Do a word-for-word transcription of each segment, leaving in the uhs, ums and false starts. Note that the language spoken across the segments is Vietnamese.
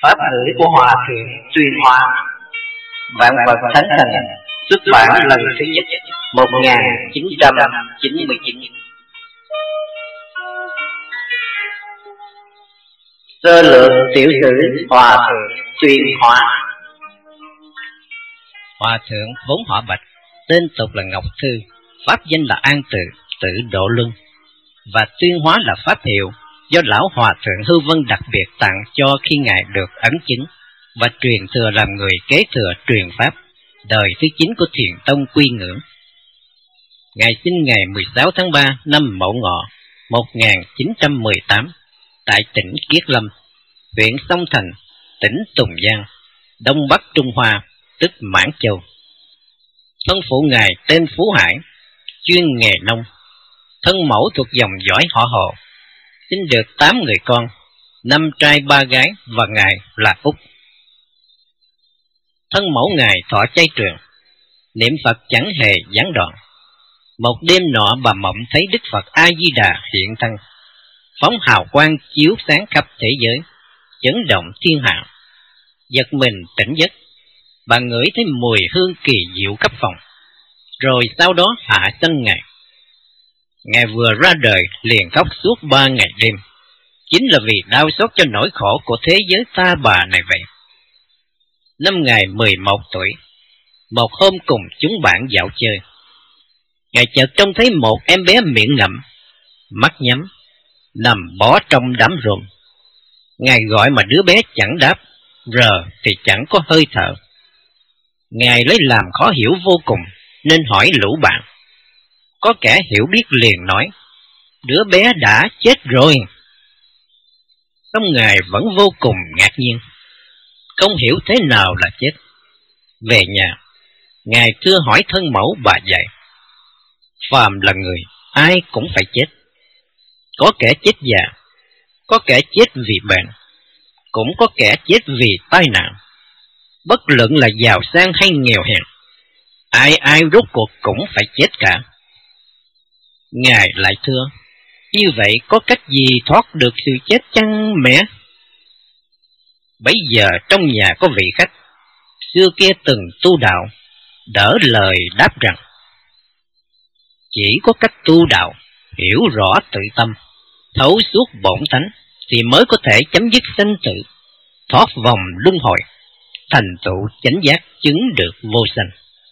pháp ngữ của Hòa Thượng Tuyên Hóa, Vạn Vật Thánh Thành, xuất bản lần thứ nhất một nghìn chín trăm chín mươi chín. Sơ lược tiểu sử Hòa Thượng Tuyên Hóa. Hòa thượng vốn họ Bạch, tên tục là Ngọc Thư, pháp danh là An Tự, tự Độ Luân, và Tuyên Hóa là pháp hiệu do lão Hòa Thượng Hư Vân đặc biệt tặng cho khi ngài được ấn chứng và truyền thừa làm người kế thừa truyền pháp đời thứ chín của Thiền Tông Quy Ngưỡng. Ngài sinh ngày mười sáu tháng ba năm Mậu Ngọ một nghìn chín trăm mười tám tại tỉnh Kiết Lâm, huyện Sông Thành, tỉnh Tùng Giang, Đông Bắc Trung Hoa, tức Mãn Châu. Thân phụ ngài tên Phú Hải, chuyên nghề nông, thân mẫu thuộc dòng dõi họ Hồ, sinh được tám người con, năm trai ba gái, và ngài là Úc. Thân mẫu ngài thọ chay trường, niệm Phật chẳng hề gián đoạn. Một đêm nọ bà mộng thấy Đức Phật A Di Đà hiện thân, phóng hào quang chiếu sáng khắp thế giới, chấn động thiên hạ. Giật mình tỉnh giấc, bà ngửi thấy mùi hương kỳ diệu khắp phòng, rồi sau đó hạ sanh ngài. Ngài vừa ra đời liền khóc suốt ba ngày đêm, chính là vì đau xót cho nỗi khổ của thế giới ta bà này vậy. Năm ngài mười một tuổi, một hôm cùng chúng bạn dạo chơi, ngài chợt trông thấy một em bé miệng ngậm, mắt nhắm, nằm bó trong đám rùm. Ngài gọi mà đứa bé chẳng đáp, rờ thì chẳng có hơi thở. Ngài lấy làm khó hiểu vô cùng, nên hỏi lũ bạn. Có kẻ hiểu biết liền nói, đứa bé đã chết rồi. Xong ngài vẫn vô cùng ngạc nhiên, không hiểu thế nào là chết. Về nhà, ngài thưa hỏi thân mẫu bà dạy, phàm là người, ai cũng phải chết. Có kẻ chết già, có kẻ chết vì bệnh, cũng có kẻ chết vì tai nạn. Bất luận là giàu sang hay nghèo hèn, ai ai rốt cuộc cũng phải chết cả. Ngài lại thưa, như vậy có cách gì thoát được sự chết chăng mẹ? Bấy giờ trong nhà có vị khách xưa kia từng tu đạo, đỡ lời đáp rằng, chỉ có cách tu đạo, hiểu rõ tự tâm, thấu suốt bổn tánh, thì mới có thể chấm dứt sanh tử, thoát vòng luân hồi, thành tựu chánh giác, chứng được vô sanh.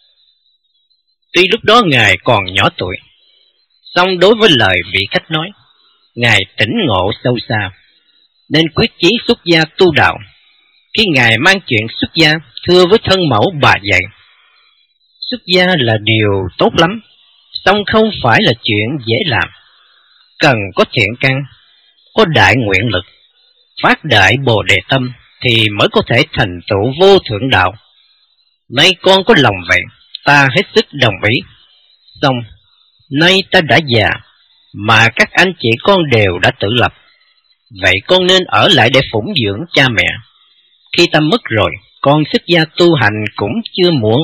Tuy lúc đó ngài còn nhỏ tuổi, song đối với lời vị khách nói, ngài tỉnh ngộ sâu xa, nên quyết chí xuất gia tu đạo. Khi ngài mang chuyện xuất gia thưa với thân mẫu bà dạy, xuất gia là điều tốt lắm, song không phải là chuyện dễ làm, cần có thiện căn, có đại nguyện lực, phát đại bồ đề tâm thì mới có thể thành tựu vô thượng đạo. Nay con có lòng vậy, ta hết sức đồng ý. Xong, nay ta đã già, mà các anh chị con đều đã tự lập, vậy con nên ở lại để phụng dưỡng cha mẹ. Khi ta mất rồi, con xuất gia tu hành cũng chưa muộn.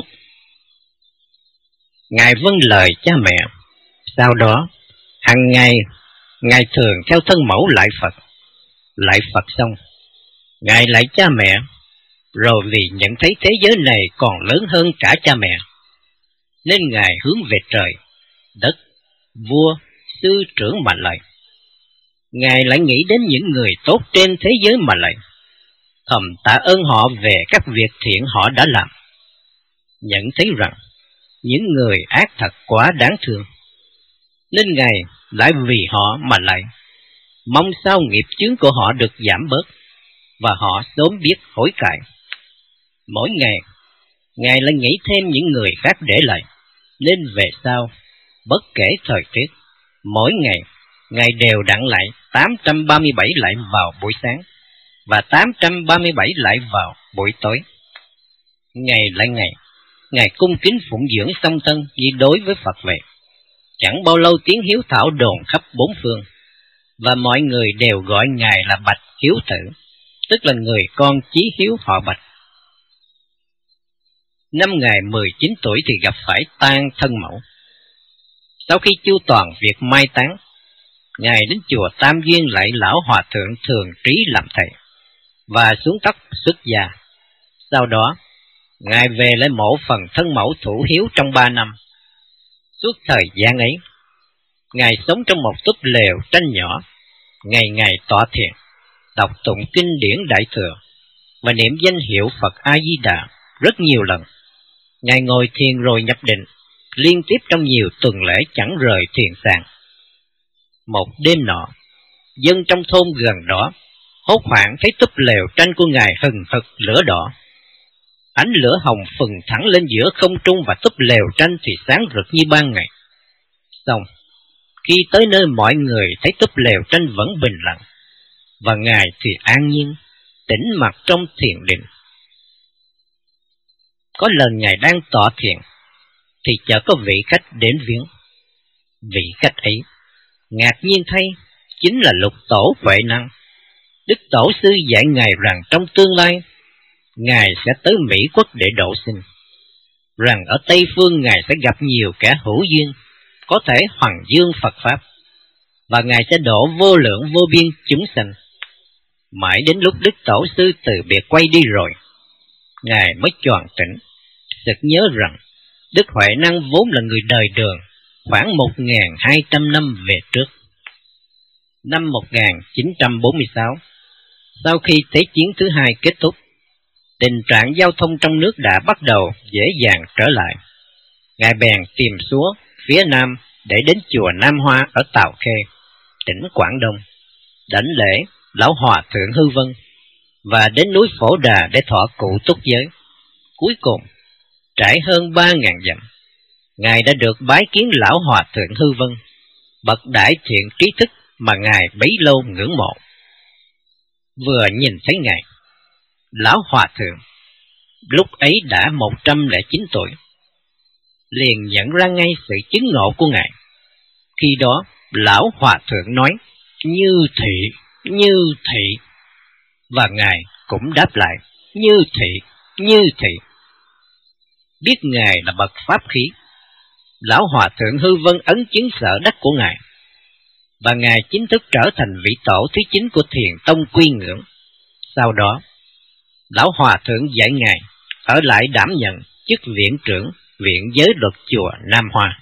Ngài vâng lời cha mẹ. Sau đó, hàng ngày, ngài thường theo thân mẫu lại Phật. Lại Phật xong, ngài lại cha mẹ, rồi vì nhận thấy thế giới này còn lớn hơn cả cha mẹ, nên ngài hướng về trời, đất, vua, sư trưởng mà lạy. Ngài lại nghĩ đến những người tốt trên thế giới mà lạy, thầm tạ ơn họ về các việc thiện họ đã làm. Nhận thấy rằng những người ác thật quá đáng thương, nên ngài lại vì họ mà lạy, mong sao nghiệp chướng của họ được giảm bớt và họ sớm biết hối cải. Mỗi ngày, ngài lại nghĩ thêm những người khác để lạy, nên về sau, bất kể thời tiết, mỗi ngày, ngài đều đặn lại tám trăm ba mươi bảy lại vào buổi sáng và tám trăm ba mươi bảy lại vào buổi tối. Ngày lại ngày, ngài cung kính phụng dưỡng song thân như đối với Phật vậy. Chẳng bao lâu tiếng hiếu thảo đồn khắp bốn phương, và mọi người đều gọi ngài là Bạch Hiếu Tử, tức là người con chí hiếu họ Bạch. Năm ngài mười chín tuổi thì gặp phải tang thân mẫu. Sau khi chu toàn việc mai táng, ngài đến chùa Tam Duyên lại lão hòa thượng Thường Trí làm thầy. và xuống tóc xuất gia. Sau đó, Ngài về lại mộ phần thân mẫu thủ hiếu trong ba năm. Suốt thời gian ấy, Ngài sống trong một túp lều tranh nhỏ, ngày ngày tọa thiền, đọc tụng kinh điển Đại Thừa và niệm danh hiệu Phật A-di-đà rất nhiều lần. Ngài ngồi thiền rồi nhập định, liên tiếp trong nhiều tuần lễ chẳng rời thiền sàng. Một đêm nọ, dân trong thôn gần đó hốt hoảng thấy túp lều tranh của Ngài hừng hực lửa đỏ. Ánh lửa hồng phừng thẳng lên giữa không trung và túp lều tranh thì sáng rực như ban ngày. Xong, khi tới nơi mọi người thấy túp lều tranh vẫn bình lặng, và Ngài thì an nhiên, tĩnh mặc trong thiền định. Có lần Ngài đang tọa thiền, thì chợt có vị khách đến viếng. Vị khách ấy, ngạc nhiên thay, chính là Lục Tổ Huệ Năng. Đức Tổ sư dạy Ngài rằng trong tương lai, Ngài sẽ tới Mỹ Quốc để độ sinh, rằng ở Tây Phương Ngài sẽ gặp nhiều kẻ hữu duyên, có thể hoằng dương Phật Pháp, và Ngài sẽ độ vô lượng vô biên chúng sanh. Mãi đến lúc Đức Tổ sư từ biệt quay đi rồi, Ngài mới choàng tỉnh, sực nhớ rằng Đức Huệ Năng vốn là người đời Đường khoảng một nghìn hai trăm năm về trước. Năm một nghìn chín trăm bốn mươi sáu, sau khi Thế chiến thứ hai kết thúc, tình trạng giao thông trong nước đã bắt đầu dễ dàng trở lại. Ngài bèn tìm xuống phía nam để đến chùa Nam Hoa ở Tào Khê, tỉnh Quảng Đông, đảnh lễ Lão Hòa Thượng Hư Vân, và đến núi Phổ Đà để thọ cụ túc giới. Cuối cùng, trải hơn ba ngàn dặm, Ngài đã được bái kiến Lão Hòa Thượng Hư Vân, bậc đại thiện trí thức mà Ngài bấy lâu ngưỡng mộ. Vừa nhìn thấy Ngài, Lão Hòa Thượng lúc ấy đã một trăm lẻ chín tuổi, liền nhận ra ngay sự chứng ngộ của Ngài. Khi đó, Lão Hòa Thượng nói, như thị, như thị, và Ngài cũng đáp lại, như thị, như thị. Biết Ngài là bậc pháp khí, Lão Hòa Thượng Hư Vân ấn chứng sở đắc của Ngài, và Ngài chính thức trở thành vị tổ thứ chín của Thiền Tông Quy Ngưỡng. Sau đó, Lão Hòa Thượng dạy Ngài ở lại đảm nhận chức viện trưởng Viện Giới Luật chùa Nam Hoa.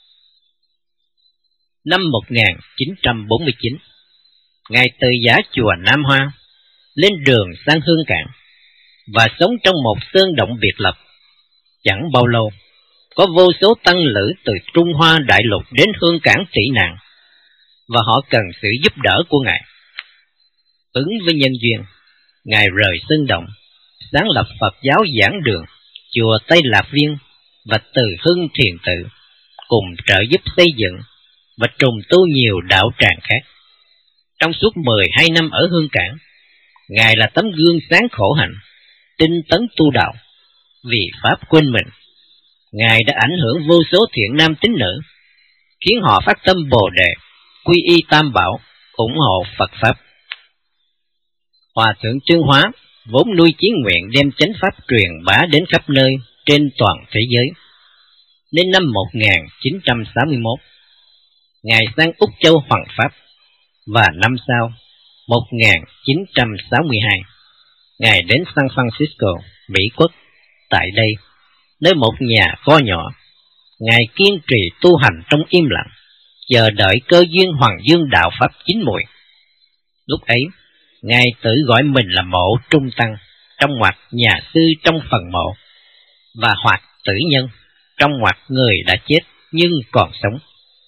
Năm một nghìn chín trăm bốn mươi chín, Ngài từ giả chùa Nam Hoa, lên đường sang Hương Cảng, và sống trong một sơn động biệt lập. Chẳng bao lâu, có vô số tăng lữ từ Trung Hoa Đại Lục đến Hương Cảng tị nạn, và họ cần sự giúp đỡ của Ngài. Ứng với nhân duyên, Ngài rời sơn động, sáng lập Phật giáo Giảng Đường, chùa Tây Lạc Viên và Từ Hưng Thiền Tự, cùng trợ giúp xây dựng và trùng tu nhiều đạo tràng khác. Trong suốt mười hai năm ở Hương Cảng, Ngài là tấm gương sáng khổ hạnh, tinh tấn tu đạo. Vì Pháp quên mình, Ngài đã ảnh hưởng vô số thiện nam tín nữ, khiến họ phát tâm Bồ Đề, quy y Tam Bảo, ủng hộ Phật Pháp. Hòa Thượng Trương Hóa vốn nuôi chí nguyện đem chánh Pháp truyền bá đến khắp nơi trên toàn thế giới, nên năm một nghìn chín trăm sáu mươi mốt, Ngài sang Úc Châu hoằng Pháp, và năm sau, một nghìn chín trăm sáu mươi hai, Ngài đến San Francisco, Mỹ Quốc. Tại đây, nơi một nhà kho nhỏ, Ngài kiên trì tu hành trong im lặng, chờ đợi cơ duyên hoàng dương đạo Pháp chín mùi. Lúc ấy, Ngài tự gọi mình là Mộ Trung Tăng, trong ngoặc nhà sư trong phần mộ, và hoặc tử nhân, trong ngoặc người đã chết nhưng còn sống.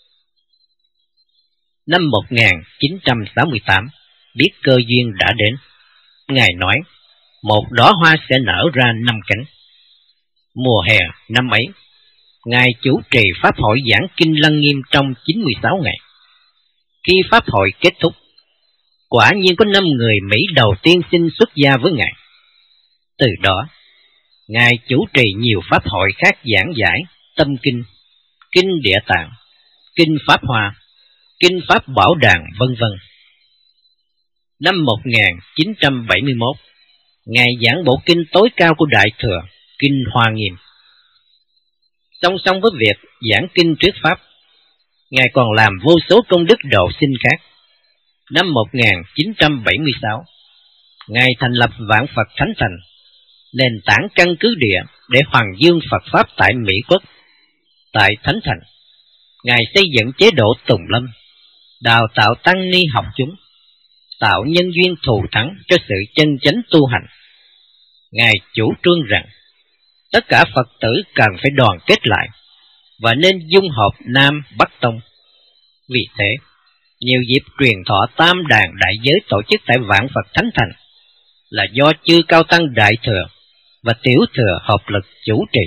Năm một nghìn chín trăm sáu mươi tám, biết cơ duyên đã đến, Ngài nói, một đóa hoa sẽ nở ra năm cánh. Mùa hè năm ấy, Ngài chủ trì Pháp hội giảng kinh Lăng Nghiêm trong chín mươi sáu ngày. Khi Pháp hội kết thúc, quả nhiên có năm người Mỹ đầu tiên xin xuất gia với Ngài. Từ đó, Ngài chủ trì nhiều Pháp hội khác giảng giải Tâm Kinh, Kinh Địa Tạng, Kinh Pháp Hoa, Kinh Pháp Bảo Đàn, vân vân. Năm một nghìn chín trăm bảy mươi mốt, Ngài giảng bộ kinh tối cao của Đại Thừa, Kinh Hoa Nghiêm. Song song với việc giảng kinh thuyết Pháp, Ngài còn làm vô số công đức độ sinh khác. Năm một nghìn chín trăm bảy mươi sáu, Ngài thành lập Vạn Phật Thánh Thành, nền tảng căn cứ địa để hoàng dương Phật Pháp tại Mỹ Quốc. Tại Thánh Thành, Ngài xây dựng chế độ tùng lâm, đào tạo tăng ni học chúng, tạo nhân duyên thù thắng cho sự chân chánh tu hành. Ngài chủ trương rằng tất cả Phật tử cần phải đoàn kết lại và nên dung hợp Nam Bắc Tông. Vì thế, nhiều dịp truyền thọ tam đàn đại giới tổ chức tại Vạn Phật Thánh Thành là do chư Cao Tăng Đại Thừa và Tiểu Thừa hợp lực chủ trì.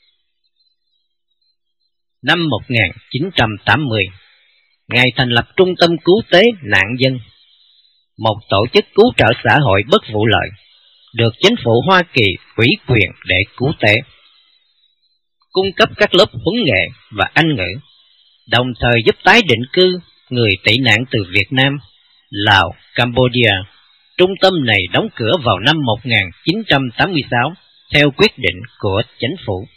Năm một nghìn chín trăm tám mươi, Ngài thành lập Trung tâm Cứu tế Nạn dân, một tổ chức cứu trợ xã hội bất vụ lợi, được chính phủ Hoa Kỳ ủy quyền để cứu tế, cung cấp các lớp huấn nghệ và Anh ngữ, đồng thời giúp tái định cư người tị nạn từ Việt Nam, Lào, Campuchia. Trung tâm này đóng cửa vào năm một nghìn chín trăm tám mươi sáu theo quyết định của chính phủ.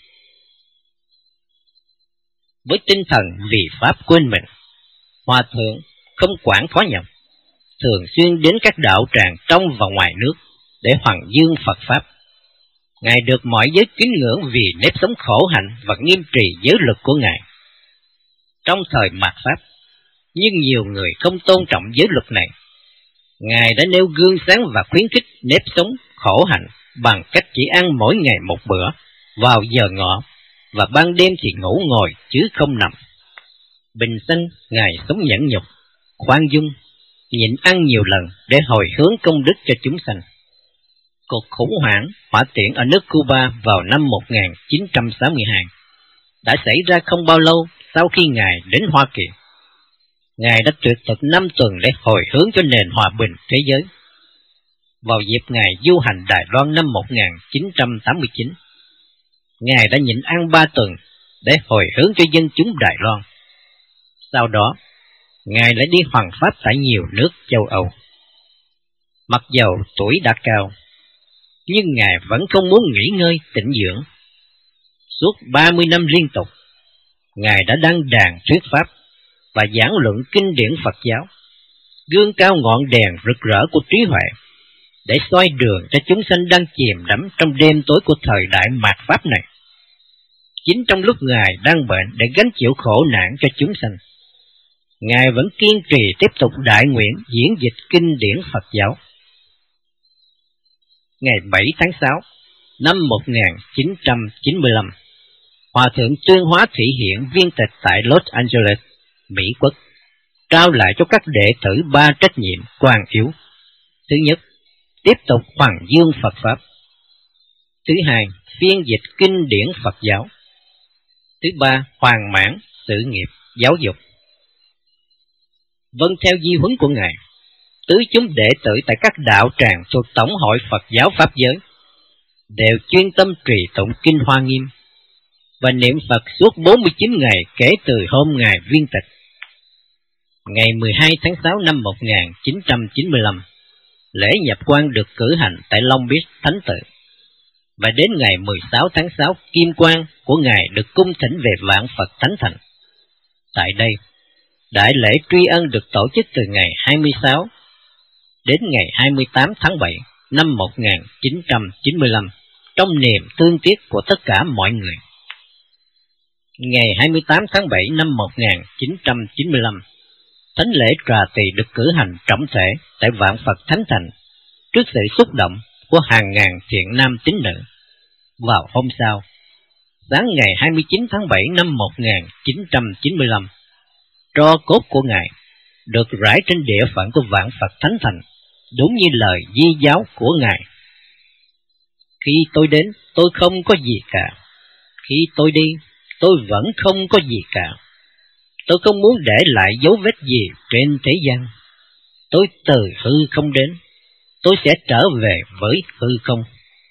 Với tinh thần vì Pháp quên mình, Hòa Thượng không quản khó nhọc, thường xuyên đến các đạo tràng trong và ngoài nước để hoàng dương Phật Pháp. Ngài được mọi giới kính ngưỡng vì nếp sống khổ hạnh và nghiêm trì giới luật của Ngài. Trong thời mạt Pháp, nhưng nhiều người không tôn trọng giới luật này, Ngài đã nêu gương sáng và khuyến khích nếp sống khổ hạnh bằng cách chỉ ăn mỗi ngày một bữa vào giờ ngọ, và ban đêm thì ngủ ngồi chứ không nằm. Bình sinh Ngài sống nhẫn nhục, khoan dung, nhịn ăn nhiều lần để hồi hướng công đức cho chúng sanh. Cuộc khủng hoảng hỏa tiễn ở nước Cuba vào năm một nghìn chín trăm sáu mươi hai đã xảy ra không bao lâu sau khi Ngài đến Hoa Kỳ. Ngài đã tuyệt thực năm tuần để hồi hướng cho nền hòa bình thế giới. Vào dịp Ngài du hành Đài Loan năm một nghìn chín trăm tám mươi chín, Ngài đã nhịn ăn ba tuần để hồi hướng cho dân chúng Đài Loan. Sau đó, Ngài lại đi hoằng pháp tại nhiều nước châu Âu. Mặc dầu tuổi đã cao, nhưng Ngài vẫn không muốn nghỉ ngơi tĩnh dưỡng. Suốt ba mươi năm liên tục, Ngài đã đăng đàn thuyết pháp và giảng luận kinh điển Phật giáo, gương cao ngọn đèn rực rỡ của trí huệ, để soi đường cho chúng sanh đang chìm đắm trong đêm tối của thời đại mạt Pháp này. Chính trong lúc Ngài đang bệnh để gánh chịu khổ nạn cho chúng sanh, Ngài vẫn kiên trì tiếp tục đại nguyện diễn dịch kinh điển Phật giáo. Ngày bảy tháng sáu năm một nghìn chín trăm chín mươi lăm, Hòa Thượng Tuyên Hóa Thị Hiện viên tịch tại Los Angeles, Mỹ Quốc, trao lại cho các đệ tử ba trách nhiệm quan yếu. Thứ nhất, tiếp tục hoàng dương Phật Pháp. Thứ hai, phiên dịch kinh điển Phật giáo. Thứ ba, hoàn mãn sự nghiệp giáo dục. Vâng theo di huấn của Ngài, tứ chúng đệ tử tại các đạo tràng thuộc Tổng hội Phật giáo Pháp giới đều chuyên tâm trì tụng kinh Hoa Nghiêm và niệm Phật suốt bốn mươi chín ngày kể từ hôm Ngài viên tịch. Ngày mười hai tháng sáu năm một nghìn chín trăm chín mươi lăm, lễ nhập quan được cử hành tại Long Beach Thánh Tự, và đến ngày mười sáu tháng sáu, kim quan của Ngài được cung thỉnh về Vạn Phật Thánh Thành. Tại đây, đại lễ tri ân được tổ chức từ ngày hai mươi sáu đến ngày hai mươi tám tháng bảy năm một nghìn chín trăm chín mươi lăm, trong niềm thương tiếc của tất cả mọi người. Ngày hai mươi tám tháng bảy năm một nghìn chín trăm chín mươi lăm, thánh lễ trà tỳ được cử hành trọng thể tại Vạn Phật Thánh Thành trước sự xúc động của hàng ngàn thiện nam tín nữ. Vào hôm sau, sáng ngày hai mươi chín tháng bảy năm một nghìn chín trăm chín mươi lăm, tro cốt của Ngài được rải trên địa phận của Vạn Phật Thánh Thành, đúng như lời di giáo của Ngài. Khi tôi đến, tôi không có gì cả. Khi tôi đi, tôi vẫn không có gì cả. Tôi không muốn để lại dấu vết gì trên thế gian. Tôi từ hư không đến, tôi sẽ trở về với hư không.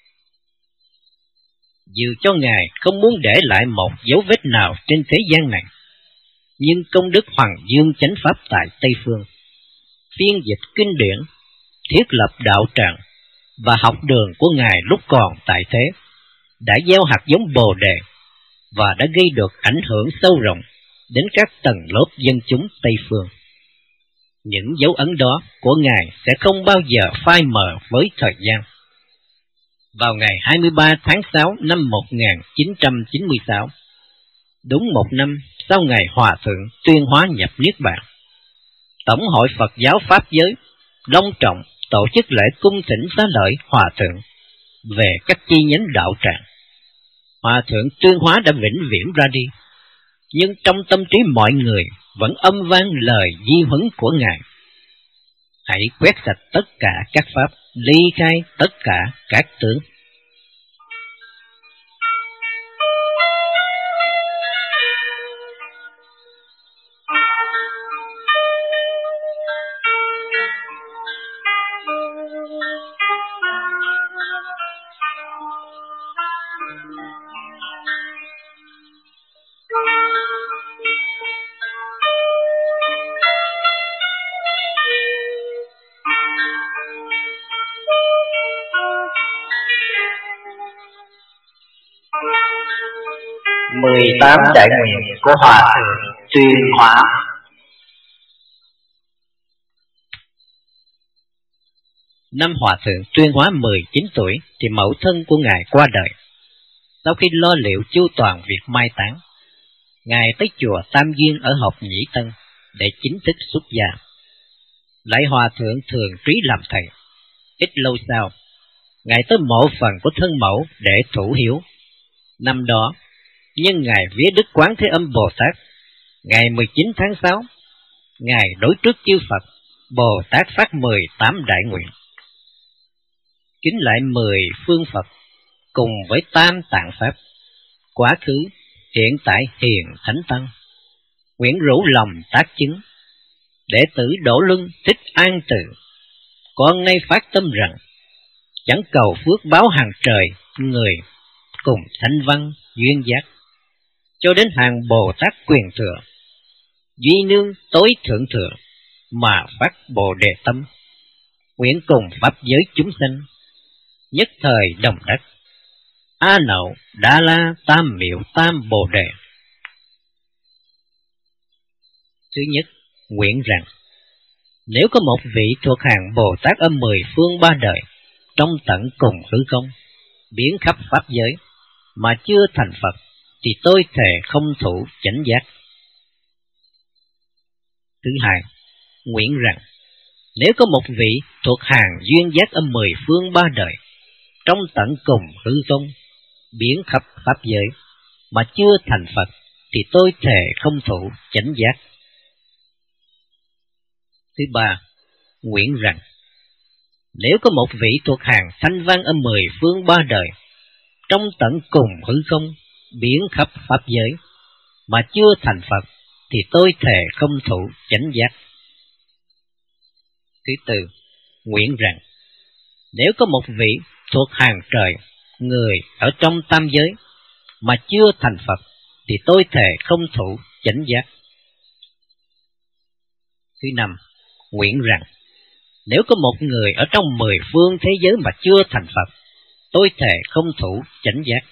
Dù cho Ngài không muốn để lại một dấu vết nào trên thế gian này, nhưng công đức Hoàng Dương Chánh Pháp tại Tây Phương, phiên dịch kinh điển, thiết lập đạo tràng và học đường của Ngài lúc còn tại thế, đã gieo hạt giống Bồ Đề và đã gây được ảnh hưởng sâu rộng đến các tầng lớp dân chúng Tây Phương. Những dấu ấn đó của Ngài sẽ không bao giờ phai mờ với thời gian. Vào ngày hai mươi ba tháng sáu năm một nghìn chín trăm chín mươi sáu, đúng một năm sau ngày Hòa Thượng tuyên hóa nhập Niết Bàn, Tổng hội Phật giáo Pháp giới long trọng tổ chức lễ cung thỉnh xá lợi Hòa Thượng về các chi nhánh đạo tràng. Hòa Thượng tuyên hóa đã vĩnh viễn ra đi, nhưng trong tâm trí mọi người vẫn âm vang lời di huấn của Ngài: hãy quét sạch tất cả các pháp, ly khai tất cả các tướng. Mười tám đại nguyện của Hòa Thượng tuyên hóa. Năm Hòa Thượng tuyên hóa mười chín tuổi thì mẫu thân của Ngài qua đời. Sau khi lo liệu chu toàn việc mai táng, Ngài tới chùa Tam Duyên ở Học Nhĩ Tân để chính thức xuất gia. Lại Hòa Thượng thường trí làm thầy. Ít lâu sau, Ngài tới mộ phần của thân mẫu để thủ hiếu. Năm đó, nhân ngày vía Đức Quán Thế Âm Bồ Tát, ngày mười chín tháng sáu, Ngài đối trước chư Phật, Bồ Tát phát mười tám đại nguyện. Kính lại mười phương Phật, cùng với tam tạng Pháp, quá khứ, hiện tại hiền thánh tăng, nguyện rủ lòng tác chứng, đệ tử Đỗ Luân thích an tự, con nay phát tâm rằng, chẳng cầu phước báo hàng trời, người, cùng thanh văn, duyên giác, cho đến hàng Bồ Tát quyền thừa, duy nương tối thượng thừa, mà phát Bồ Đề tâm, nguyện cùng pháp giới chúng sanh, nhất thời đồng đắc, A Nậu, Đa La, Tam Miệu, Tam Bồ Đề. Thứ nhất, nguyện rằng, nếu có một vị thuộc hàng Bồ Tát ở mười phương ba đời, trong tận cùng hư không, biến khắp pháp giới, mà chưa thành Phật, thì tôi thề không thủ chánh giác. Thứ hai, nguyện rằng, nếu có một vị thuộc hàng duyên giác ở mười phương ba đời, trong tận cùng hư không, biến khắp pháp giới, mà chưa thành Phật, thì tôi thề không thủ chánh giác. Thứ ba, nguyện rằng, nếu có một vị thuộc hàng thanh văn ở mười phương ba đời, trong tận cùng hư không, biến khắp pháp giới, mà chưa thành Phật, thì tôi thề không thủ chánh giác. Thứ tư, nguyện rằng, nếu có một vị thuộc hàng trời, người ở trong tam giới, mà chưa thành Phật, thì tôi thề không thủ chánh giác. Thứ năm, nguyện rằng, nếu có một người ở trong mười phương thế giới mà chưa thành Phật, tôi thề không thủ chánh giác.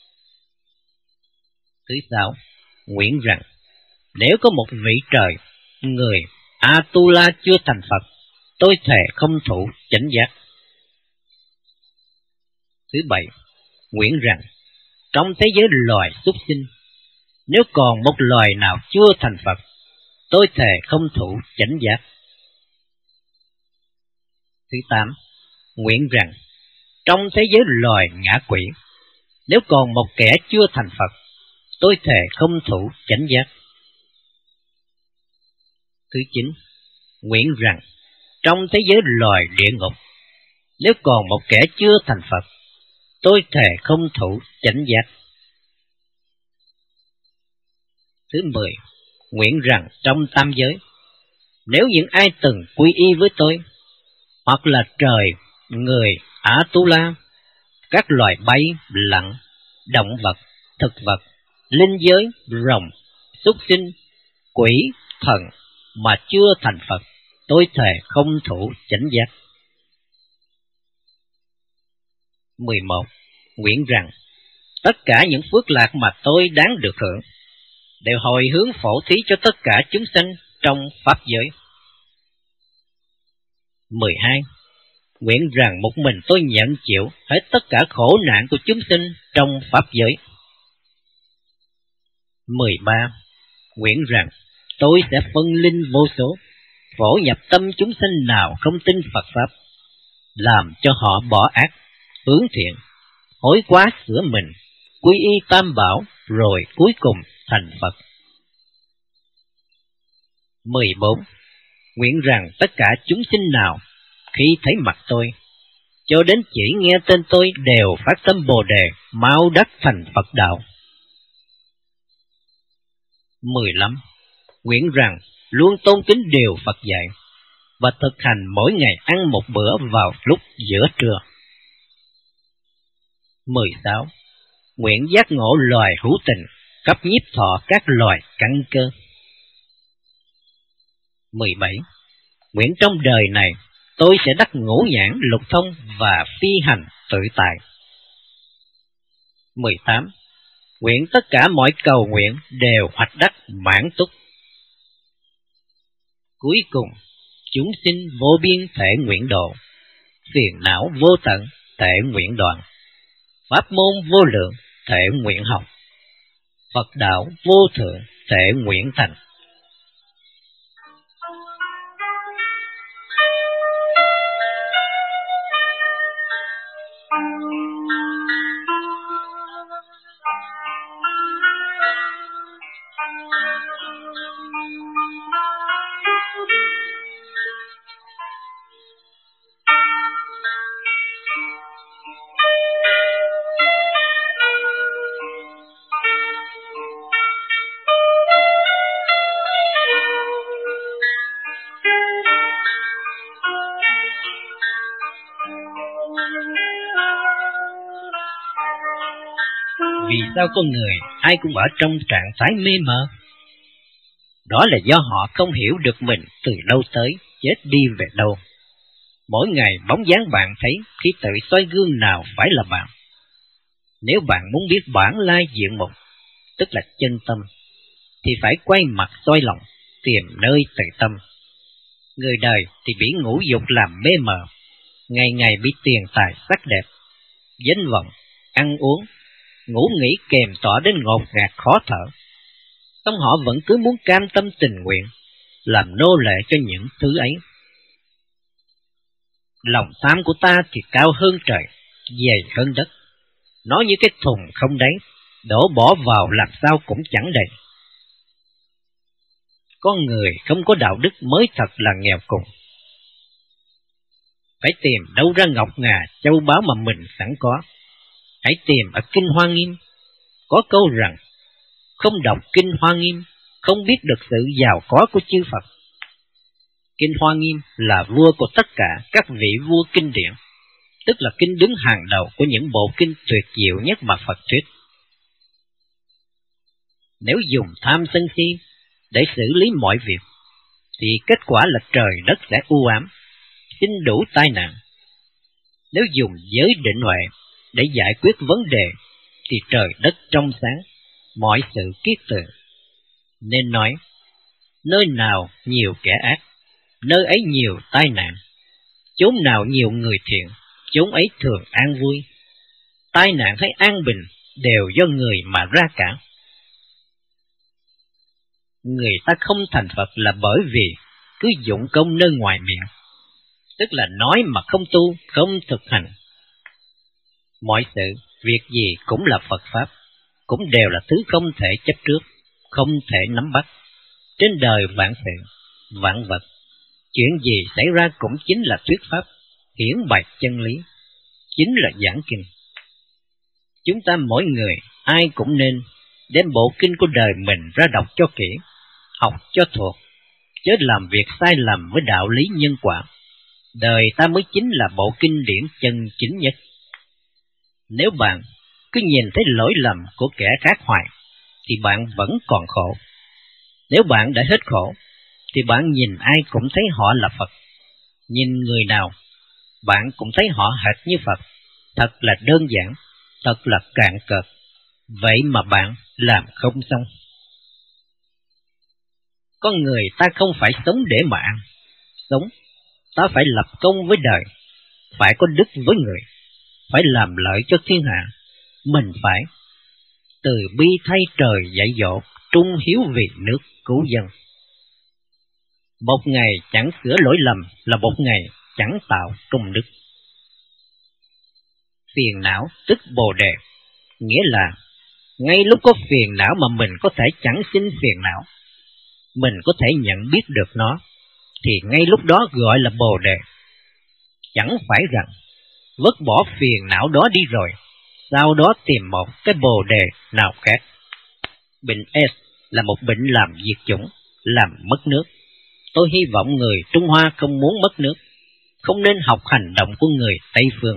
Thứ sáu, nguyện rằng, nếu có một vị trời, người, Atula chưa thành Phật, tôi thề không thủ chánh giác. Thứ bảy, nguyện rằng, trong thế giới loài súc sinh, nếu còn một loài nào chưa thành Phật, tôi thề không thủ chánh giác. Thứ tám, nguyện rằng, trong thế giới loài ngã quỷ, nếu còn một kẻ chưa thành Phật, tôi thề không thủ chánh giác. Thứ chín, nguyện rằng, trong thế giới loài địa ngục, nếu còn một kẻ chưa thành Phật, tôi thề không thủ chánh giác. Thứ mười, nguyện rằng trong tam giới, nếu những ai từng quy y với tôi, hoặc là trời, người, Atula, các loài bay, lặn, động vật, thực vật, linh giới, rồng, súc sinh, quỷ, thần, mà chưa thành Phật, tôi thề không thủ chánh giác. mười một. Nguyện rằng, tất cả những phước lạc mà tôi đáng được hưởng, đều hồi hướng phổ thí cho tất cả chúng sanh trong pháp giới. mười hai. Nguyện rằng một mình tôi nhận chịu hết tất cả khổ nạn của chúng sinh trong pháp giới. mười ba. Nguyện rằng tôi sẽ phân linh vô số, phổ nhập tâm chúng sinh nào không tin Phật Pháp, làm cho họ bỏ ác, hướng thiện, hối quá sửa mình, quy y tam bảo, rồi cuối cùng thành Phật. mười bốn. Nguyện rằng tất cả chúng sinh nào khi thấy mặt tôi, cho đến chỉ nghe tên tôi đều phát tâm Bồ Đề, mau đắc thành Phật đạo. mười lăm. Nguyện rằng luôn tôn kính điều Phật dạy và thực hành mỗi ngày ăn một bữa vào lúc giữa trưa. mười sáu. Nguyện giác ngộ loài hữu tình, cấp nhiếp thọ các loài căn cơ. mười bảy. Nguyện trong đời này tôi sẽ đắc ngũ nhãn lục thông và phi hành tự tại. mười tám. Nguyện tất cả mọi cầu nguyện đều hoạch đắc mãn túc. Cuối cùng, chúng sinh vô biên thể nguyện độ, phiền não vô tận thể nguyện đoạn, pháp môn vô lượng thể nguyện học, Phật đạo vô thượng thể nguyện thành. Vì sao con người ai cũng ở trong trạng thái mê mờ? Đó là do họ không hiểu được mình từ đâu tới, chết đi về đâu. Mỗi ngày bóng dáng bạn thấy khi tự soi gương nào phải là bạn. Nếu bạn muốn biết bản lai diện mục, tức là chân tâm, thì phải quay mặt soi lòng, tìm nơi tự tâm. Người đời thì bị ngũ dục làm mê mờ, ngày ngày bị tiền tài sắc đẹp, danh vọng, ăn uống, ngủ nghỉ kèm tỏa đến ngột ngạt khó thở. Xong họ vẫn cứ muốn cam tâm tình nguyện, làm nô lệ cho những thứ ấy. Lòng tham của ta thì cao hơn trời, dày hơn đất. Nó như cái thùng không đáy, đổ bỏ vào làm sao cũng chẳng đầy. Con người không có đạo đức mới thật là nghèo cùng. Phải tìm đâu ra ngọc ngà châu báu mà mình sẵn có. Hãy tìm ở Kinh Hoa Nghiêm. Có câu rằng, không đọc Kinh Hoa Nghiêm, không biết được sự giàu có của chư Phật. Kinh Hoa Nghiêm là vua của tất cả các vị vua kinh điển, tức là kinh đứng hàng đầu của những bộ kinh tuyệt diệu nhất mà Phật thuyết. Nếu dùng tham sân si để xử lý mọi việc, thì kết quả là trời đất sẽ u ám, xin đủ tai nạn. Nếu dùng giới định huệ để giải quyết vấn đề, thì trời đất trong sáng, mọi sự kiết tường. Nên nói, nơi nào nhiều kẻ ác, nơi ấy nhiều tai nạn. Chốn nào nhiều người thiện, chốn ấy thường an vui. Tai nạn hay an bình đều do người mà ra cả. Người ta không thành Phật là bởi vì cứ dụng công nơi ngoài miệng, tức là nói mà không tu, không thực hành. Mọi sự, việc gì cũng là Phật Pháp, cũng đều là thứ không thể chấp trước, không thể nắm bắt. Trên đời vạn sự, vạn vật, chuyện gì xảy ra cũng chính là thuyết Pháp, hiển bạch chân lý, chính là giảng kinh. Chúng ta mỗi người, ai cũng nên đem bộ kinh của đời mình ra đọc cho kỹ, học cho thuộc, chớ làm việc sai lầm với đạo lý nhân quả. Đời ta mới chính là bộ kinh điển chân chính nhất. Nếu bạn cứ nhìn thấy lỗi lầm của kẻ khác hoài, thì bạn vẫn còn khổ. Nếu bạn đã hết khổ, thì bạn nhìn ai cũng thấy họ là Phật. Nhìn người nào, bạn cũng thấy họ hệt như Phật. Thật là đơn giản, thật là cạn cợt. Vậy mà bạn làm không xong. Con người ta không phải sống để mà ăn, sống, Ta phải lập công với đời, phải có đức với người, phải làm lợi cho thiên hạ. Mình phải từ bi thay trời dạy dỗ, trung hiếu vì nước cứu dân. Một ngày chẳng sửa lỗi lầm là một ngày chẳng tạo công đức. Phiền não tức bồ đề, nghĩa là ngay lúc có phiền não mà mình có thể chẳng sinh phiền não, mình có thể nhận biết được nó, thì ngay lúc đó gọi là bồ đề. Chẳng phải rằng vứt bỏ phiền não đó đi rồi, sau đó tìm một cái bồ đề nào khác. Bệnh AIDS là một bệnh làm diệt chủng, làm mất nước. Tôi hy vọng người Trung Hoa không muốn mất nước, không nên học hành động của người Tây Phương.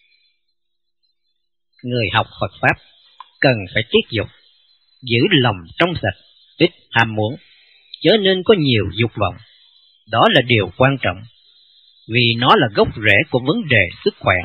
Người học Phật Pháp cần phải tiết dục, giữ lòng trong sạch, ít ham muốn, chớ nên có nhiều dục vọng. Đó là điều quan trọng, vì nó là gốc rễ của vấn đề sức khỏe.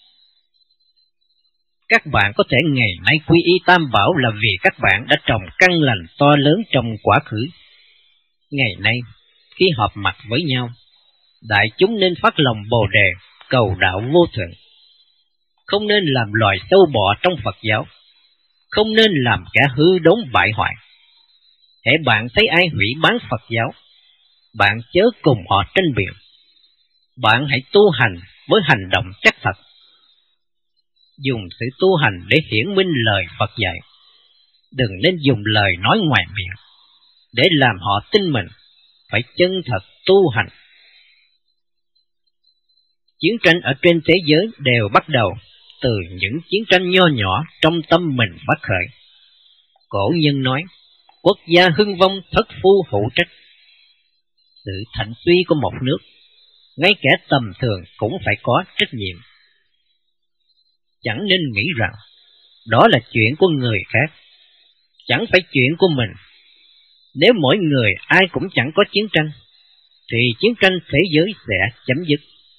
Các bạn có thể ngày nay quy y Tam Bảo là vì các bạn đã trồng căn lành to lớn trong quá khứ. Ngày nay, khi họp mặt với nhau, đại chúng nên phát lòng bồ đề, cầu đạo vô thượng. Không nên làm loài sâu bọ trong Phật giáo, không nên làm kẻ hư đốn bại hoại. Hễ bạn thấy ai hủy bán Phật giáo, bạn chớ cùng họ tranh biện. Bạn hãy tu hành với hành động chắc thật. Dùng sự tu hành để hiển minh lời Phật dạy. Đừng nên dùng lời nói ngoài miệng, để làm họ tin mình, phải chân thật tu hành. Chiến tranh ở trên thế giới đều bắt đầu từ những chiến tranh nho nhỏ trong tâm mình phát khởi. Cổ nhân nói, quốc gia hưng vong thất phu hữu trách. Sự thạnh suy của một nước, ngay kẻ tầm thường cũng phải có trách nhiệm. Chẳng nên nghĩ rằng đó là chuyện của người khác, chẳng phải chuyện của mình. Nếu mỗi người ai cũng chẳng có chiến tranh, thì chiến tranh thế giới sẽ chấm dứt.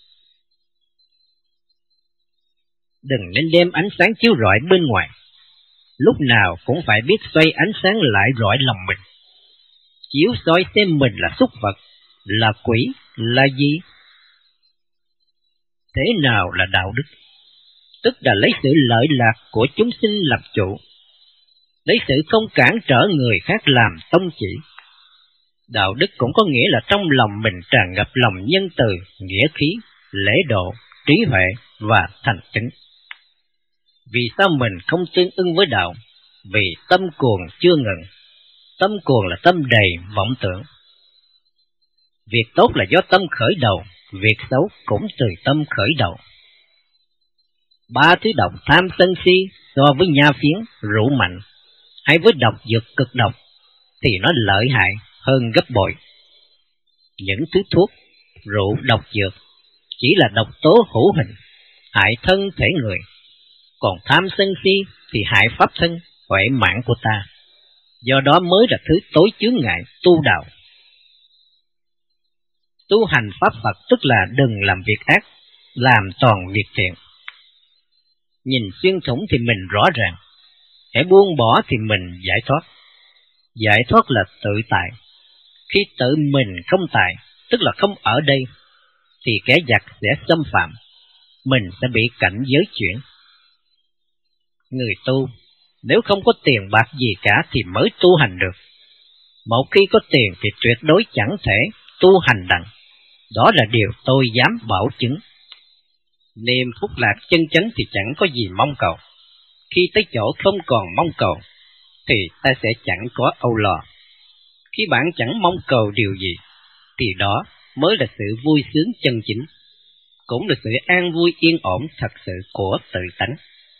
Đừng nên đem ánh sáng chiếu rọi bên ngoài, lúc nào cũng phải biết xoay ánh sáng lại rọi lòng mình. Chiếu soi xem mình là súc vật, là quỷ, là gì? Thế nào là đạo đức? Tức là lấy sự lợi lạc của chúng sinh làm chủ, lấy sự không cản trở người khác làm tông chỉ. Đạo đức cũng có nghĩa là trong lòng mình tràn ngập lòng nhân từ, nghĩa khí, lễ độ, trí huệ và thành kính. Vì sao mình không tương ưng với đạo? Vì tâm cuồng chưa ngừng. Tâm cuồng là tâm đầy vọng tưởng. Việc tốt là do tâm khởi đầu, việc xấu cũng từ tâm khởi đầu. Ba thứ độc tham sân si so với nha phiến, rượu mạnh, hay với độc dược cực độc, thì nó lợi hại hơn gấp bội. Những thứ thuốc, rượu, độc dược chỉ là độc tố hữu hình, hại thân thể người. Còn tham sân si thì hại pháp thân, huệ mạng của ta. Do đó mới là thứ tối chướng ngại tu đạo. Tu hành pháp Phật tức là đừng làm việc ác, làm toàn việc thiện. Nhìn xuyên thủng thì mình rõ ràng, hãy buông bỏ thì mình giải thoát. Giải thoát là tự tại. Khi tự mình không tại, tức là không ở đây, thì kẻ giặc sẽ xâm phạm, mình sẽ bị cảnh giới chuyển. Người tu, nếu không có tiền bạc gì cả thì mới tu hành được. Một khi có tiền thì tuyệt đối chẳng thể tu hành đặng. Đó là điều tôi dám bảo chứng. Niềm phúc lạc chân chánh thì chẳng có gì mong cầu. Khi tới chỗ không còn mong cầu, thì ta sẽ chẳng có âu lo. Khi bạn chẳng mong cầu điều gì, thì đó mới là sự vui sướng chân chính, cũng là sự an vui yên ổn thật sự của tự tánh.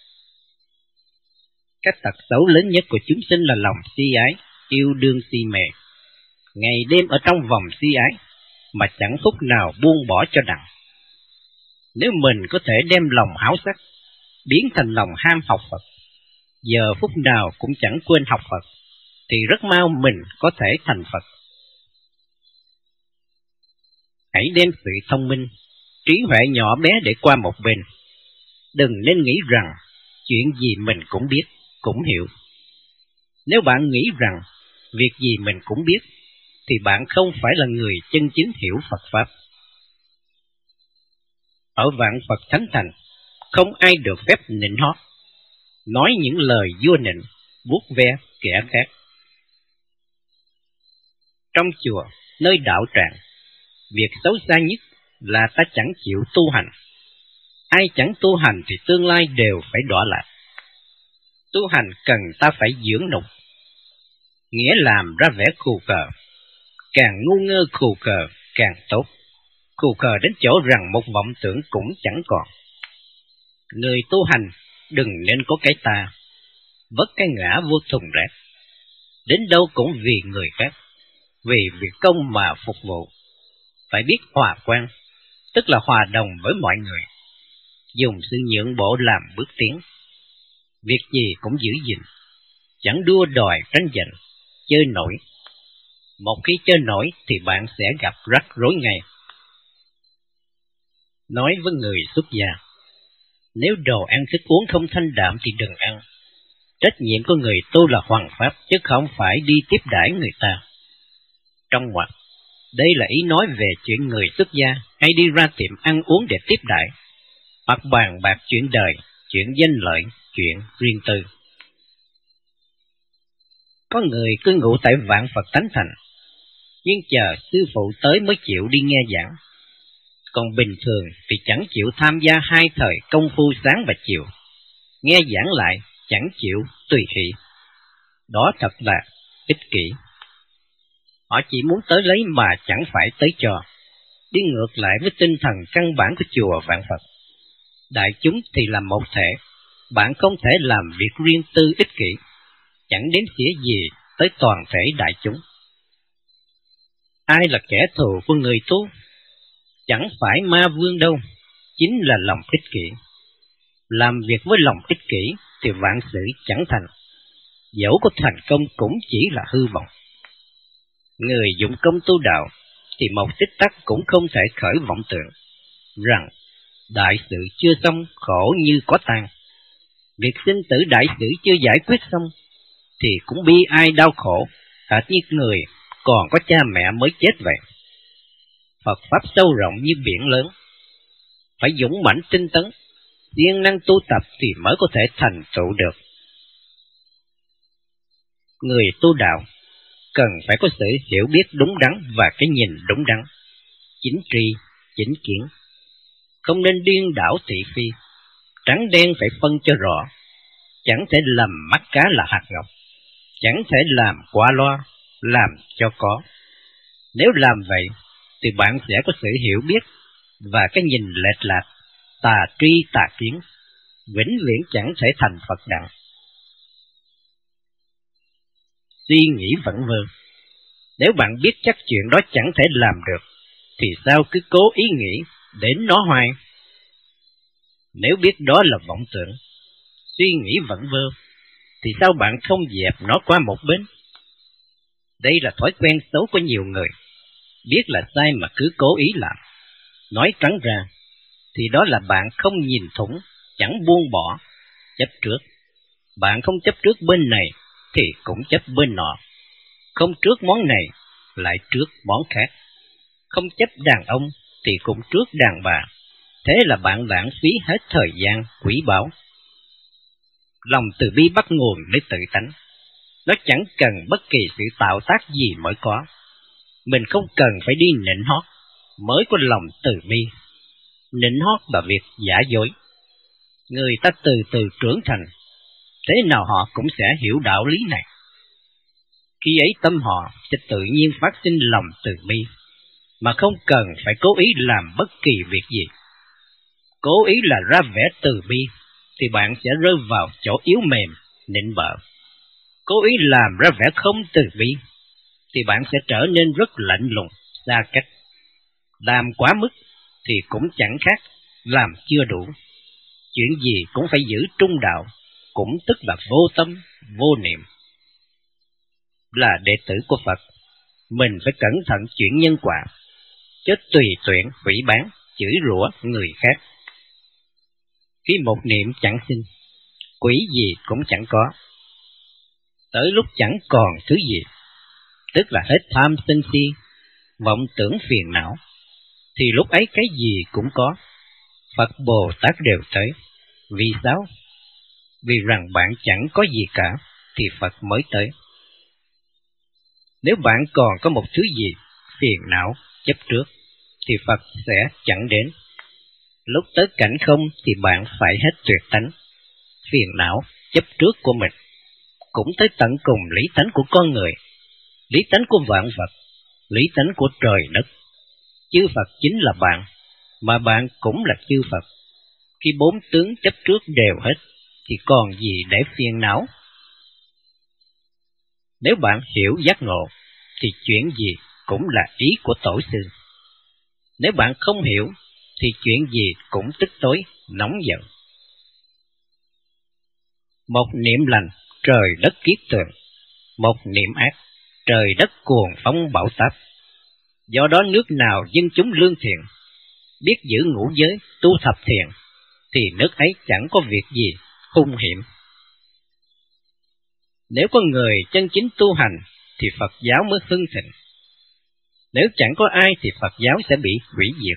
Cái tật xấu lớn nhất của chúng sinh là lòng si ái, yêu đương si mê, ngày đêm ở trong vòng si ái, mà chẳng phút nào buông bỏ cho đặng. Nếu mình có thể đem lòng háo sắc, biến thành lòng ham học Phật, giờ phút nào cũng chẳng quên học Phật, thì rất mau mình có thể thành Phật. Hãy đem sự thông minh, trí huệ nhỏ bé để qua một bên. Đừng nên nghĩ rằng chuyện gì mình cũng biết, cũng hiểu. Nếu bạn nghĩ rằng việc gì mình cũng biết, thì bạn không phải là người chân chính hiểu Phật Pháp. Ở vạn Phật Thánh Thành, không ai được phép nịnh hót, nói những lời vua nịnh, vuốt ve kẻ khác. Trong chùa, nơi đạo tràng, việc xấu xa nhất là ta chẳng chịu tu hành. Ai chẳng tu hành thì tương lai đều phải đọa lạc. Tu hành cần ta phải dưỡng nục, nghĩa làm ra vẻ khù khờ. Càng ngu ngơ khù khờ càng tốt, khù khờ đến chỗ rằng một vọng tưởng cũng chẳng còn. Người tu hành đừng nên có cái ta, vất cái ngã vô thùng rác. Đến đâu cũng vì người khác, vì việc công mà phục vụ. Phải biết hòa quan, tức là hòa đồng với mọi người, dùng sự nhượng bộ làm bước tiến. Việc gì cũng giữ gìn, chẳng đua đòi tranh giành, chơi nổi. Một khi chơi nổi thì bạn sẽ gặp rắc rối ngay. Nói với người xuất gia, nếu đồ ăn thức uống không thanh đạm thì đừng ăn. Trách nhiệm của người tu là hoằng pháp, chứ không phải đi tiếp đãi người ta. Trong ngoặc, đây là ý nói về chuyện người xuất gia hay đi ra tiệm ăn uống để tiếp đãi, hoặc bàn bạc chuyện đời, chuyện danh lợi, chuyện riêng tư. Có người cứ ngủ tại Vạn Phật Thánh Thành, nhưng chờ sư phụ tới mới chịu đi nghe giảng. Còn bình thường thì chẳng chịu tham gia hai thời công phu sáng và chiều, nghe giảng lại chẳng chịu tùy hỷ. Đó thật là ích kỷ. Họ chỉ muốn tới lấy mà chẳng phải tới cho, đi ngược lại với tinh thần căn bản của chùa Vạn Phật. Đại chúng thì là một thể, bạn không thể làm việc riêng tư ích kỷ, chẳng đếm xỉa gì tới toàn thể đại chúng. Ai là kẻ thù của người tu? Chẳng phải ma vương đâu, chính là lòng ích kỷ. Làm việc với lòng ích kỷ thì vạn sự chẳng thành, dẫu có thành công cũng chỉ là hư vọng. Người dụng công tu đạo thì một tích tắc cũng không thể khởi vọng tưởng rằng đại sự chưa xong khổ như có tan. Việc sinh tử đại sự chưa giải quyết xong thì cũng bi ai đau khổ, hệt như người còn có cha mẹ mới chết vậy. Phật pháp sâu rộng như biển lớn, phải dũng mãnh tinh tấn, siêng năng tu tập thì mới có thể thành tựu được. Người tu đạo cần phải có sự hiểu biết đúng đắn và cái nhìn đúng đắn, chính tri, chính kiến, không nên điên đảo thị phi, trắng đen phải phân cho rõ, chẳng thể làm mắt cá là hạt ngọc, chẳng thể làm quá loa, làm cho có. Nếu làm vậy thì bạn sẽ có sự hiểu biết và cái nhìn lệch lạc, tà tri tà kiến, vĩnh viễn chẳng thể thành Phật đặng. Suy nghĩ vẩn vơ. Nếu bạn biết chắc chuyện đó chẳng thể làm được, thì sao cứ cố ý nghĩ đến nó hoài? Nếu biết đó là vọng tưởng, suy nghĩ vẩn vơ, thì sao bạn không dẹp nó qua một bên? Đây là thói quen xấu của nhiều người, biết là sai mà cứ cố ý làm. Nói trắng ra, thì đó là bạn không nhìn thủng, chẳng buông bỏ, chấp trước. Bạn không chấp trước bên này, thì cũng chấp bên nọ. Không trước món này, lại trước món khác. Không chấp đàn ông, thì cũng trước đàn bà. Thế là bạn lãng phí hết thời gian quý báu. Lòng từ bi bắt nguồn lấy tự tánh. Nó chẳng cần bất kỳ sự tạo tác gì mới có. Mình không cần phải đi nịnh hót mới có lòng từ bi. Nịnh hót là việc giả dối. Người ta từ từ trưởng thành, thế nào họ cũng sẽ hiểu đạo lý này. Khi ấy tâm họ sẽ tự nhiên phát sinh lòng từ bi, mà không cần phải cố ý làm bất kỳ việc gì. Cố ý là ra vẻ từ bi, thì bạn sẽ rơi vào chỗ yếu mềm, nịnh bợ. Cố ý làm ra vẻ không từ bi, thì bạn sẽ trở nên rất lạnh lùng, xa cách. Làm quá mức thì cũng chẳng khác làm chưa đủ. Chuyện gì cũng phải giữ trung đạo, cũng tức là vô tâm, vô niệm. Là đệ tử của Phật, mình phải cẩn thận chuyện nhân quả, chứ tùy tiện hủy bán, chửi rủa người khác. Khi một niệm chẳng sinh, quỷ gì cũng chẳng có. Tới lúc chẳng còn thứ gì, tức là hết tham sân si, vọng tưởng phiền não, thì lúc ấy cái gì cũng có. Phật Bồ Tát đều tới. Vì sao? Vì rằng bạn chẳng có gì cả, thì Phật mới tới. Nếu bạn còn có một thứ gì phiền não, chấp trước, thì Phật sẽ chẳng đến. Lúc tới cảnh không thì bạn phải hết tuyệt tánh, phiền não, chấp trước của mình. Cũng tới tận cùng lý tánh của con người, lý tánh của vạn vật, lý tánh của trời đất. Chư Phật chính là bạn, mà bạn cũng là chư Phật. Khi bốn tướng chấp trước đều hết, thì còn gì để phiền não? Nếu bạn hiểu giác ngộ, thì chuyện gì cũng là ý của tổ sư. Nếu bạn không hiểu, thì chuyện gì cũng tức tối, nóng giận. Một niệm lành, trời đất kiết tường. Một niệm ác, trời đất cuồng phong bão táp. Do đó nước nào dân chúng lương thiện, biết giữ ngũ giới, tu thập thiện, thì nước ấy chẳng có việc gì hung hiểm. Nếu có người chân chính tu hành, thì Phật giáo mới hưng thịnh. Nếu chẳng có ai thì Phật giáo sẽ bị hủy diệt.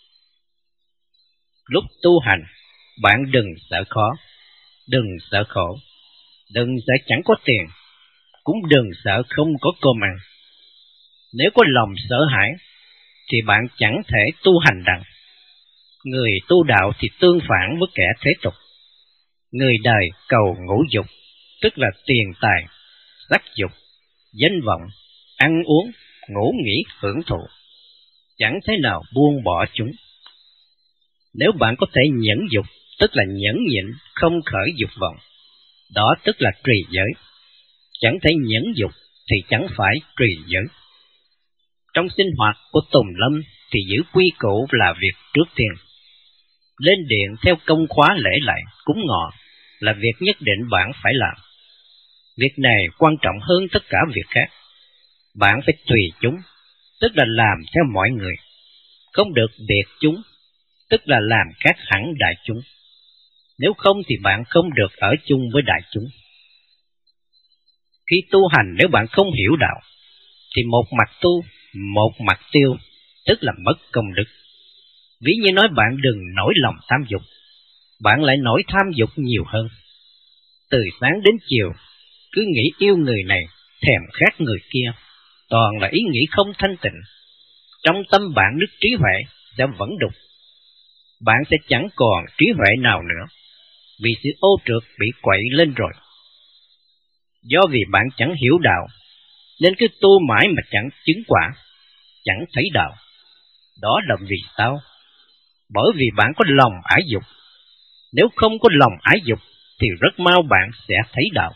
Lúc tu hành, bạn đừng sợ khó, đừng sợ khổ, đừng sợ chẳng có tiền, cũng đừng sợ không có cơm ăn. Nếu có lòng sợ hãi, thì bạn chẳng thể tu hành đặng. Người tu đạo thì tương phản với kẻ thế tục. Người đời cầu ngũ dục, tức là tiền tài, sắc dục, danh vọng, ăn uống, ngủ nghỉ, hưởng thụ, chẳng thế nào buông bỏ chúng. Nếu bạn có thể nhẫn dục, tức là nhẫn nhịn, không khởi dục vọng, đó tức là trì giới. Chẳng thể nhẫn dục thì chẳng phải trì giới. Trong sinh hoạt của Tùng Lâm thì giữ quy củ là việc trước tiên. Lên điện theo công khóa lễ lại, cúng ngọ là việc nhất định bạn phải làm. Việc này quan trọng hơn tất cả việc khác. Bạn phải tùy chúng, tức là làm theo mọi người. Không được biệt chúng, tức là làm khác hẳn đại chúng. Nếu không thì bạn không được ở chung với đại chúng. Khi tu hành nếu bạn không hiểu đạo, thì một mặt tu, một mặt tiêu, tức là mất công đức. Ví như nói bạn đừng nổi lòng tham dục, bạn lại nổi tham dục nhiều hơn. Từ sáng đến chiều, cứ nghĩ yêu người này, thèm khát người kia, toàn là ý nghĩ không thanh tịnh. Trong tâm bạn đức trí huệ sẽ vẫn đục. Bạn sẽ chẳng còn trí huệ nào nữa, vì sự ô trượt bị quậy lên rồi. Do vì bạn chẳng hiểu đạo, nên cứ tu mãi mà chẳng chứng quả, chẳng thấy đạo. Đó là vì sao? Bởi vì bạn có lòng ái dục. Nếu không có lòng ái dục, thì rất mau bạn sẽ thấy đạo.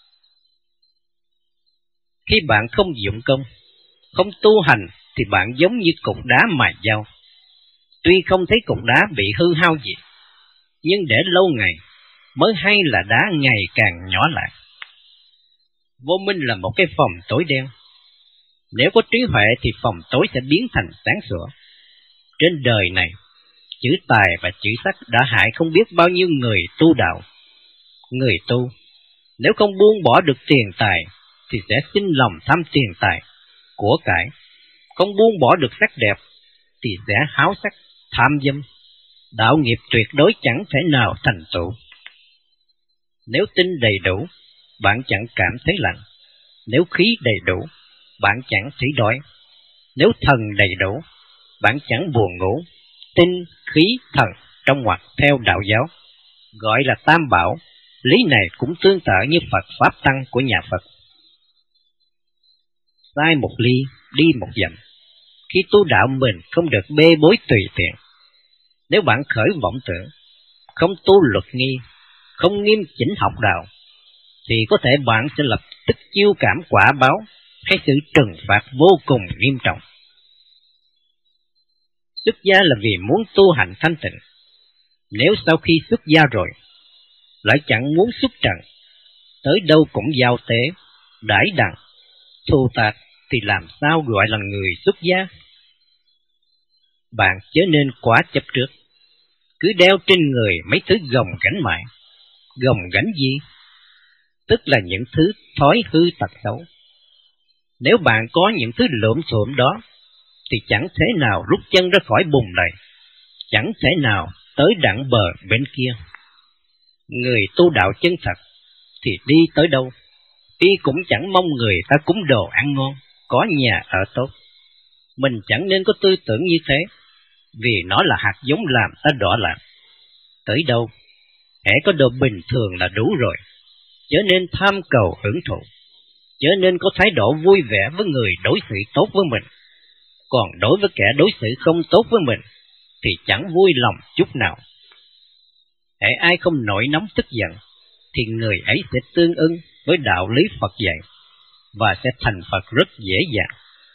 Khi bạn không dụng công, không tu hành, thì bạn giống như cục đá mài dao. Tuy không thấy cục đá bị hư hao gì, nhưng để lâu ngày mới hay là đá ngày càng nhỏ lại. Vô minh là một cái phòng tối đen. Nếu có trí huệ thì phòng tối sẽ biến thành sáng sủa. Trên đời này, chữ tài và chữ sắc đã hại không biết bao nhiêu người tu đạo. Người tu, nếu không buông bỏ được tiền tài, thì sẽ sinh lòng tham tiền tài, của cải. Không buông bỏ được sắc đẹp, thì sẽ háo sắc, tham dâm. Đạo nghiệp tuyệt đối chẳng thể nào thành tựu. Nếu tinh đầy đủ, bạn chẳng cảm thấy lạnh. Nếu khí đầy đủ, bạn chẳng thấy đói. Nếu thần đầy đủ, bạn chẳng buồn ngủ. Tinh, khí, thần trong ngoặc theo đạo giáo, gọi là tam bảo. Lý này cũng tương tự như Phật Pháp Tăng của nhà Phật. Sai một ly, đi một dặm. Khi tu đạo mình không được bê bối tùy tiện. Nếu bạn khởi vọng tưởng, không tu luật nghi, không nghiêm chỉnh học đạo, thì có thể bạn sẽ lập tức chiêu cảm quả báo hay sự trừng phạt vô cùng nghiêm trọng. Xuất gia là vì muốn tu hành thanh tịnh. Nếu sau khi xuất gia rồi, lại chẳng muốn xuất trần, tới đâu cũng giao tế, đãi đặng, thù tạc, thì làm sao gọi là người xuất gia? Bạn chớ nên quá chấp trước, cứ đeo trên người mấy thứ gồng gánh mãi. Gồng gánh gì? Tức là những thứ thói hư tật xấu. Nếu bạn có những thứ lượm xụm đó, thì chẳng thể nào rút chân ra khỏi bùn này, chẳng thể nào tới đặng bờ bên kia. Người tu đạo chân thật thì đi tới đâu, y cũng chẳng mong người ta cúng đồ ăn ngon, có nhà ở tốt. Mình chẳng nên có tư tưởng như thế, vì nó là hạt giống làm ta đọa lạc. Tới đâu, hễ có đồ bình thường là đủ rồi, chớ nên tham cầu hưởng thụ, chớ nên có thái độ vui vẻ với người đối xử tốt với mình. Còn đối với kẻ đối xử không tốt với mình, thì chẳng vui lòng chút nào. Hễ ai không nổi nóng tức giận, thì người ấy sẽ tương ưng với đạo lý Phật dạy, và sẽ thành Phật rất dễ dàng.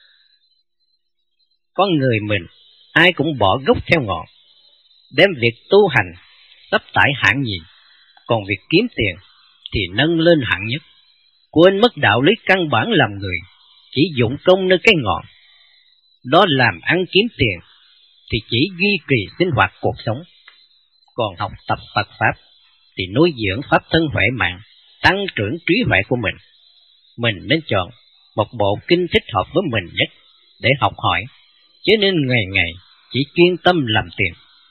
Con người mình, ai cũng bỏ gốc theo ngọn, đem việc tu hành sắp tải hạng nhì, còn việc kiếm tiền thì nâng lên hạng nhất, quên mất đạo lý căn bản làm người, chỉ dụng công nơi cái ngọn. Đó làm ăn kiếm tiền thì chỉ duy trì sinh hoạt cuộc sống, còn học tập Phật Pháp thì nuôi dưỡng pháp thân huệ mạng, tăng trưởng trí huệ của mình. Mình nên chọn một bộ kinh thích hợp với mình nhất để học hỏi, chứ nên ngày ngày chỉ chuyên tâm làm tiền.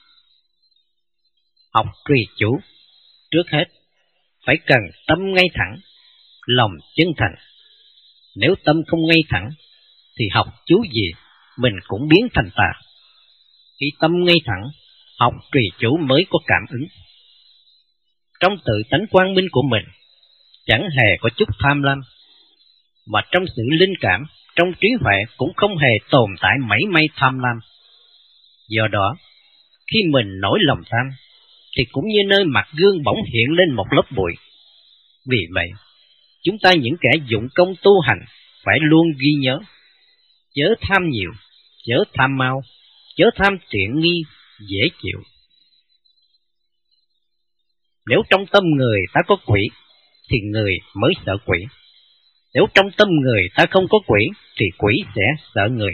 Học trì chủ, trước hết phải cần tâm ngay thẳng, lòng chân thành. Nếu tâm không ngay thẳng thì học chú gì mình cũng biến thành tà. Khi tâm ngay thẳng, học trì chủ mới có cảm ứng. Trong tự tánh quang minh của mình chẳng hề có chút tham lam, mà trong sự linh cảm, trong trí huệ cũng không hề tồn tại mảy may tham lam. Do đó, khi mình nổi lòng tham, thì cũng như nơi mặt gương bỗng hiện lên một lớp bụi. Vì vậy, chúng ta những kẻ dụng công tu hành phải luôn ghi nhớ, chớ tham nhiều, chớ tham mau, chớ tham tiện nghi, dễ chịu. Nếu trong tâm người ta có quỷ, thì người mới sợ quỷ. Nếu trong tâm người ta không có quỷ, thì quỷ sẽ sợ người.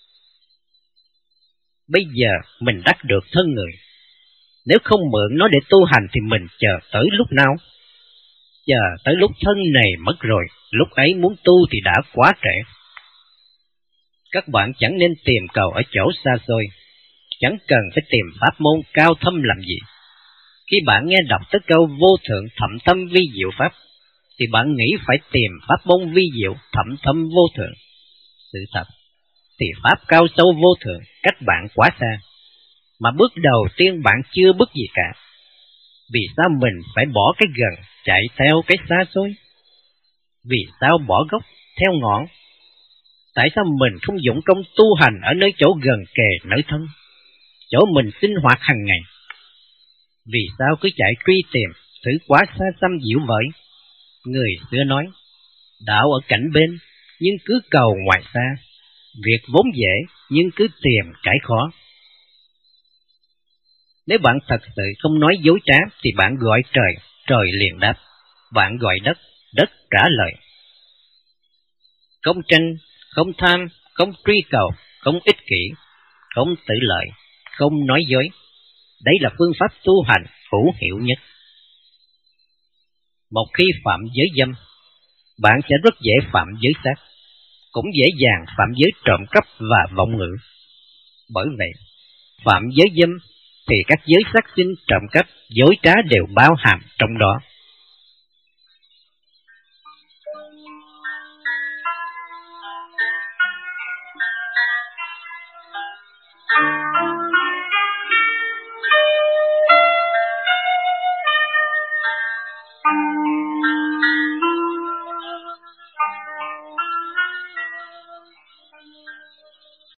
Bây giờ mình đắc được thân người, nếu không mượn nó để tu hành thì mình chờ tới lúc nào? Chờ tới lúc thân này mất rồi, lúc ấy muốn tu thì đã quá trễ. Các bạn chẳng nên tìm cầu ở chỗ xa xôi, chẳng cần phải tìm pháp môn cao thâm làm gì. Khi bạn nghe đọc tới câu vô thượng thậm thâm vi diệu pháp, thì bạn nghĩ phải tìm pháp môn vi diệu thậm thâm vô thượng. Sự thật thì pháp cao sâu vô thượng cách bạn quá xa, mà bước đầu tiên bạn chưa bước gì cả. Vì sao mình phải bỏ cái gần chạy theo cái xa xôi? Vì sao bỏ gốc theo ngọn? Tại sao mình không dụng công tu hành ở nơi chỗ gần kề nơi thân, chỗ mình sinh hoạt hàng ngày? Vì sao cứ chạy truy tìm thứ quá xa xăm dịu vợi? Người xưa nói, đạo ở cạnh bên, nhưng cứ cầu ngoài xa, việc vốn dễ, nhưng cứ tìm cái khó. Nếu bạn thật sự không nói dối trá, thì bạn gọi trời, trời liền đáp. Bạn gọi đất, đất trả lời. Không tranh, không tham, không truy cầu, không ích kỷ, không tự lợi, không nói dối. Đấy là phương pháp tu hành hữu hiệu nhất. Một khi phạm giới dâm, bạn sẽ rất dễ phạm giới sát, cũng dễ dàng phạm giới trộm cắp và vọng ngữ. Bởi vậy, phạm giới dâm thì các giới sát sinh, trộm cắp, dối trá đều bao hàm trong đó.